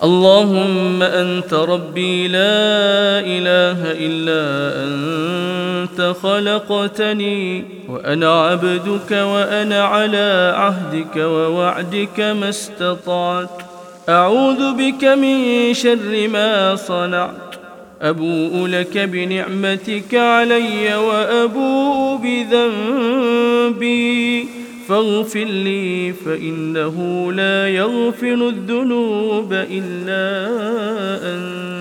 اللهم أنت ربي لا إله إلا أنت خلقتني وأنا عبدك وأنا على عهدك ووعدك ما استطعت أعوذ بك من شر ما صنعت أبوء لك بنعمتك علي وأبوء بذنبي فاغفر لي فإنه لا يغفر الذنوب إلا أنت